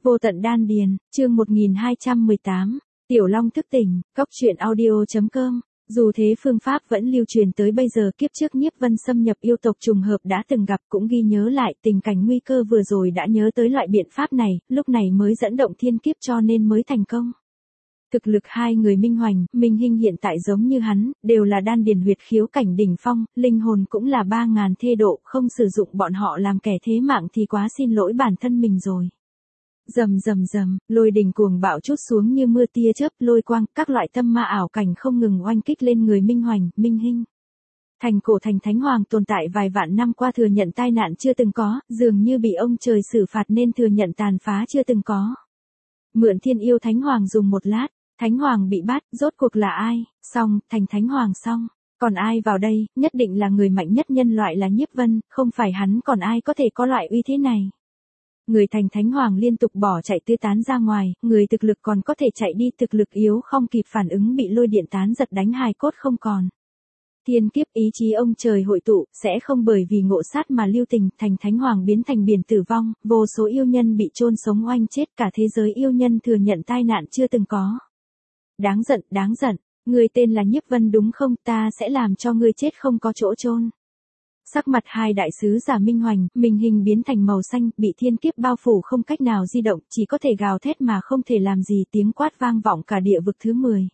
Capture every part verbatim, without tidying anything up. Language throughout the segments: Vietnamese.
Vô tận đan điền, chương một nghìn hai trăm mười tám, Tiểu Long thức tỉnh, cốc truyện audio chấm com. Dù thế phương pháp vẫn lưu truyền tới bây giờ, kiếp trước Nhiếp Vân xâm nhập yêu tộc trùng hợp đã từng gặp cũng ghi nhớ lại tình cảnh nguy cơ vừa rồi đã nhớ tới loại biện pháp này, lúc này mới dẫn động thiên kiếp cho nên mới thành công. Thực lực hai người Minh Hoành, Minh Hinh hiện tại giống như hắn, đều là đan điền huyệt khiếu cảnh đỉnh phong, linh hồn cũng là ba ngàn thê độ, không sử dụng bọn họ làm kẻ thế mạng thì quá xin lỗi bản thân mình rồi. Rầm rầm rầm, lôi đình cuồng bạo trút xuống như mưa tia chớp, lôi quang, các loại tâm ma ảo cảnh không ngừng oanh kích lên người Minh Hoành, Minh Hinh. Thành cổ thành Thánh Hoàng tồn tại vài vạn năm qua thừa nhận tai nạn chưa từng có, dường như bị ông trời xử phạt nên thừa nhận tàn phá chưa từng có. Mượn thiên yêu Thánh Hoàng dùng một lát, Thánh Hoàng bị bắt, rốt cuộc là ai? Xong, thành Thánh Hoàng xong. Còn ai vào đây? Nhất định là người mạnh nhất nhân loại là Nhiếp Vân, không phải hắn còn ai có thể có loại uy thế này. Người thành Thánh Hoàng liên tục bỏ chạy tứ tán ra ngoài, người thực lực còn có thể chạy đi, thực lực yếu không kịp phản ứng bị lôi điện tán giật đánh hài cốt không còn. Thiên kiếp ý chí ông trời hội tụ, sẽ không bởi vì ngộ sát mà lưu tình, thành Thánh Hoàng biến thành biển tử vong, vô số yêu nhân bị chôn sống oanh chết, cả thế giới yêu nhân thừa nhận tai nạn chưa từng có. Đáng giận, đáng giận, người tên là Nhiếp Vân đúng không, ta sẽ làm cho ngươi chết không có chỗ chôn. Sắc mặt hai đại sứ giả Minh Hoành, Minh Hinh biến thành màu xanh, bị thiên kiếp bao phủ không cách nào di động, chỉ có thể gào thét mà không thể làm gì, tiếng quát vang vọng cả địa vực thứ mười.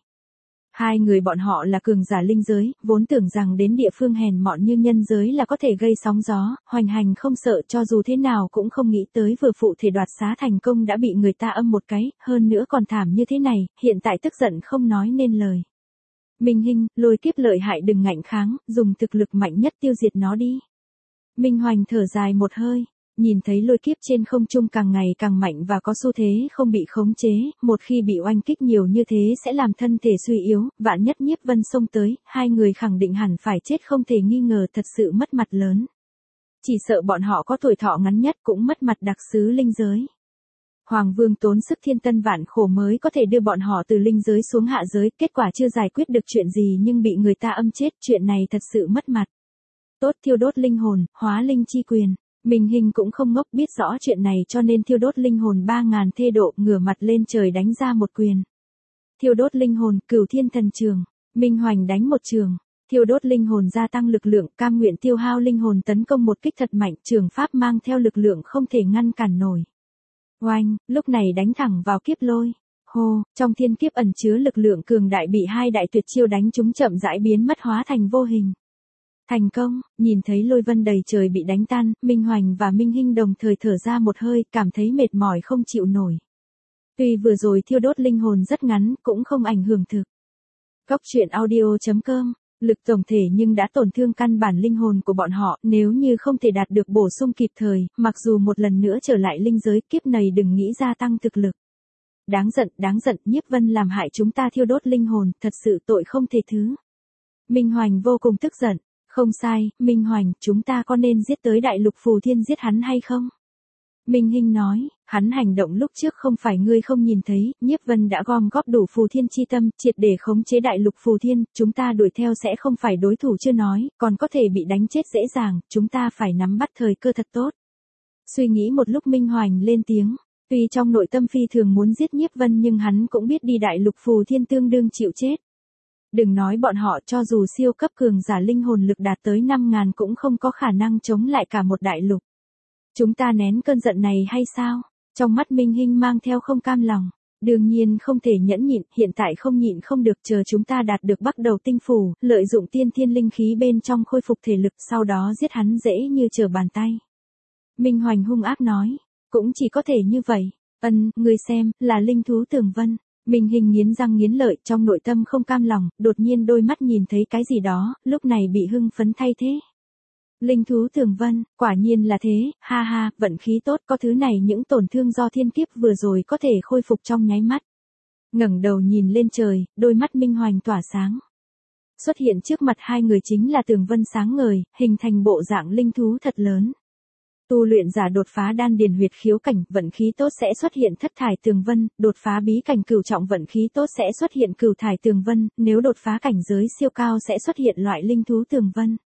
Hai người bọn họ là cường giả linh giới, vốn tưởng rằng đến địa phương hèn mọn như nhân giới là có thể gây sóng gió, hoành hành không sợ, cho dù thế nào cũng không nghĩ tới vừa phụ thể đoạt xá thành công đã bị người ta âm một cái, hơn nữa còn thảm như thế này, hiện tại tức giận không nói nên lời. Minh Hinh, lôi kiếp lợi hại đừng ngạnh kháng, dùng thực lực mạnh nhất tiêu diệt nó đi. Minh Hoành thở dài một hơi, nhìn thấy lôi kiếp trên không trung càng ngày càng mạnh và có xu thế không bị khống chế, một khi bị oanh kích nhiều như thế sẽ làm thân thể suy yếu, vạn nhất Nhiếp Vân xông tới, hai người khẳng định hẳn phải chết không thể nghi ngờ, thật sự mất mặt lớn. Chỉ sợ bọn họ có tuổi thọ ngắn nhất cũng mất mặt đặc sứ linh giới. Hoàng Vương tốn sức thiên tân vạn khổ mới có thể đưa bọn họ từ linh giới xuống hạ giới, kết quả chưa giải quyết được chuyện gì nhưng bị người ta âm chết, chuyện này thật sự mất mặt. Tốt, thiêu đốt linh hồn, hóa linh chi quyền. Minh Hinh cũng không ngốc, biết rõ chuyện này cho nên thiêu đốt linh hồn ba ngàn thê độ, ngửa mặt lên trời đánh ra một quyền. Thiêu đốt linh hồn, cửu thiên thần trường. Minh Hoành đánh một trường. Thiêu đốt linh hồn gia tăng lực lượng, cam nguyện tiêu hao linh hồn tấn công một kích thật mạnh, trường pháp mang theo lực lượng không thể ngăn cản nổi. Oanh, lúc này đánh thẳng vào kiếp lôi. Hô, trong thiên kiếp ẩn chứa lực lượng cường đại bị hai đại tuyệt chiêu đánh trúng chậm rãi biến mất hóa thành vô hình. Thành công, nhìn thấy lôi vân đầy trời bị đánh tan, Minh Hoành và Minh Hinh đồng thời thở ra một hơi, cảm thấy mệt mỏi không chịu nổi. Tuy vừa rồi thiêu đốt linh hồn rất ngắn, cũng không ảnh hưởng thực. Cốc truyện audio chấm com, lực tổng thể nhưng đã tổn thương căn bản linh hồn của bọn họ, nếu như không thể đạt được bổ sung kịp thời, mặc dù một lần nữa trở lại linh giới, kiếp này đừng nghĩ gia tăng thực lực. Đáng giận, đáng giận, Nhiếp Vân làm hại chúng ta thiêu đốt linh hồn, thật sự tội không thể thứ. Minh Hoành vô cùng tức giận. Không sai, Minh Hoành, chúng ta có nên giết tới đại lục phù thiên giết hắn hay không? Minh Hinh nói, hắn hành động lúc trước không phải ngươi không nhìn thấy, Nhiếp Vân đã gom góp đủ phù thiên chi tâm, triệt để khống chế đại lục phù thiên, chúng ta đuổi theo sẽ không phải đối thủ chưa nói, còn có thể bị đánh chết dễ dàng, chúng ta phải nắm bắt thời cơ thật tốt. Suy nghĩ một lúc Minh Hoành lên tiếng, tuy trong nội tâm phi thường muốn giết Nhiếp Vân nhưng hắn cũng biết đi đại lục phù thiên tương đương chịu chết. Đừng nói bọn họ, cho dù siêu cấp cường giả linh hồn lực đạt tới năm ngàn cũng không có khả năng chống lại cả một đại lục. Chúng ta nén cơn giận này hay sao? Trong mắt Minh Hinh mang theo không cam lòng. Đương nhiên không thể nhẫn nhịn, hiện tại không nhịn không được, chờ chúng ta đạt được bắt đầu tinh phủ, lợi dụng tiên thiên linh khí bên trong khôi phục thể lực, sau đó giết hắn dễ như trở bàn tay. Minh Hoành hung ác nói, cũng chỉ có thể như vậy. Ân, ngươi xem, là linh thú Tường Vân. Minh Hinh nghiến răng nghiến lợi, trong nội tâm không cam lòng, đột nhiên đôi mắt nhìn thấy cái gì đó, lúc này bị hưng phấn thay thế. Linh thú Tường Vân, quả nhiên là thế, ha ha, vận khí tốt, có thứ này những tổn thương do thiên kiếp vừa rồi có thể khôi phục trong nháy mắt. Ngẩng đầu nhìn lên trời, đôi mắt Minh Hoành tỏa sáng. Xuất hiện trước mặt hai người chính là Tường Vân sáng ngời, hình thành bộ dạng linh thú thật lớn. Tu luyện giả đột phá đan điền huyệt khiếu cảnh, vận khí tốt sẽ xuất hiện thất thải tường vân, đột phá bí cảnh cửu trọng vận khí tốt sẽ xuất hiện cửu thải tường vân, nếu đột phá cảnh giới siêu cao sẽ xuất hiện loại linh thú tường vân.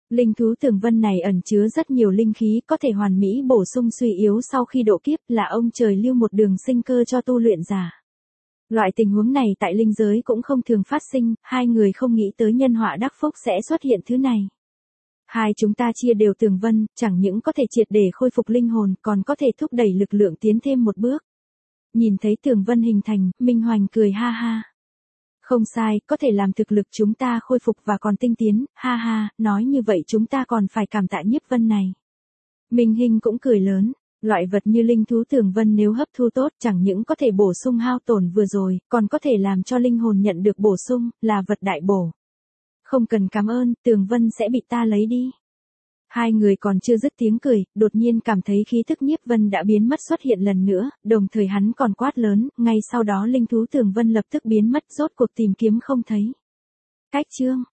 Linh thú tường vân này ẩn chứa rất nhiều linh khí có thể hoàn mỹ bổ sung suy yếu sau khi độ kiếp, là ông trời lưu một đường sinh cơ cho tu luyện giả. Loại tình huống này tại linh giới cũng không thường phát sinh, hai người không nghĩ tới nhân họa đắc phúc sẽ xuất hiện thứ này. Hai chúng ta chia đều tường vân, chẳng những có thể triệt để khôi phục linh hồn, còn có thể thúc đẩy lực lượng tiến thêm một bước. Nhìn thấy tường vân hình thành, Minh Hoành cười ha ha. Không sai, có thể làm thực lực chúng ta khôi phục và còn tinh tiến, ha ha, nói như vậy chúng ta còn phải cảm tạ Nhiếp Vân này. Minh Hinh cũng cười lớn, loại vật như linh thú tường vân nếu hấp thu tốt chẳng những có thể bổ sung hao tổn vừa rồi, còn có thể làm cho linh hồn nhận được bổ sung, là vật đại bổ. Không cần cảm ơn, tường vân sẽ bị ta lấy đi. Hai người còn chưa dứt tiếng cười, đột nhiên cảm thấy khí thức Nhiếp Vân đã biến mất xuất hiện lần nữa, đồng thời hắn còn quát lớn, ngay sau đó linh thú tường vân lập tức biến mất, rốt cuộc tìm kiếm không thấy. Cách chương